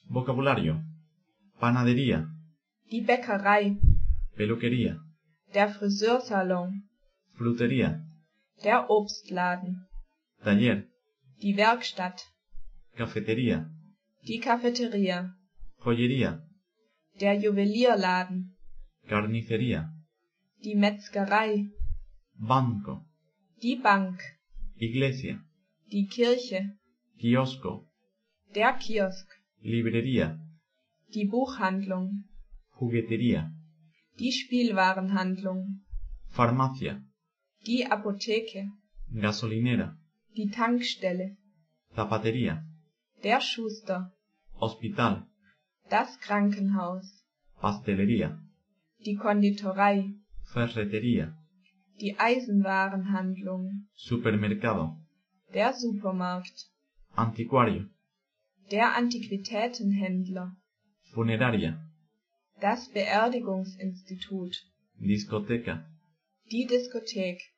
Vocabulario: Panadería, die Bäckerei, peluquería, der Friseursalon, frutería, der Obstladen, taller, die Werkstatt, cafetería, die Cafeteria, joyería, der Juwelierladen, carnicería, die Metzgerei, banco, die Bank, iglesia, die Kirche, kiosco, der Kiosk, librería, die Buchhandlung, juguetería, die Spielwarenhandlung, farmacia, die Apotheke, gasolinera, die Tankstelle, zapatería, der Schuster, hospital, das Krankenhaus, pastelería, die Konditorei, ferretería, die Eisenwarenhandlung, supermercado, der Supermarkt, anticuario, der Antiquitätenhändler, funeraria, das Beerdigungsinstitut, discoteca, die Diskothek.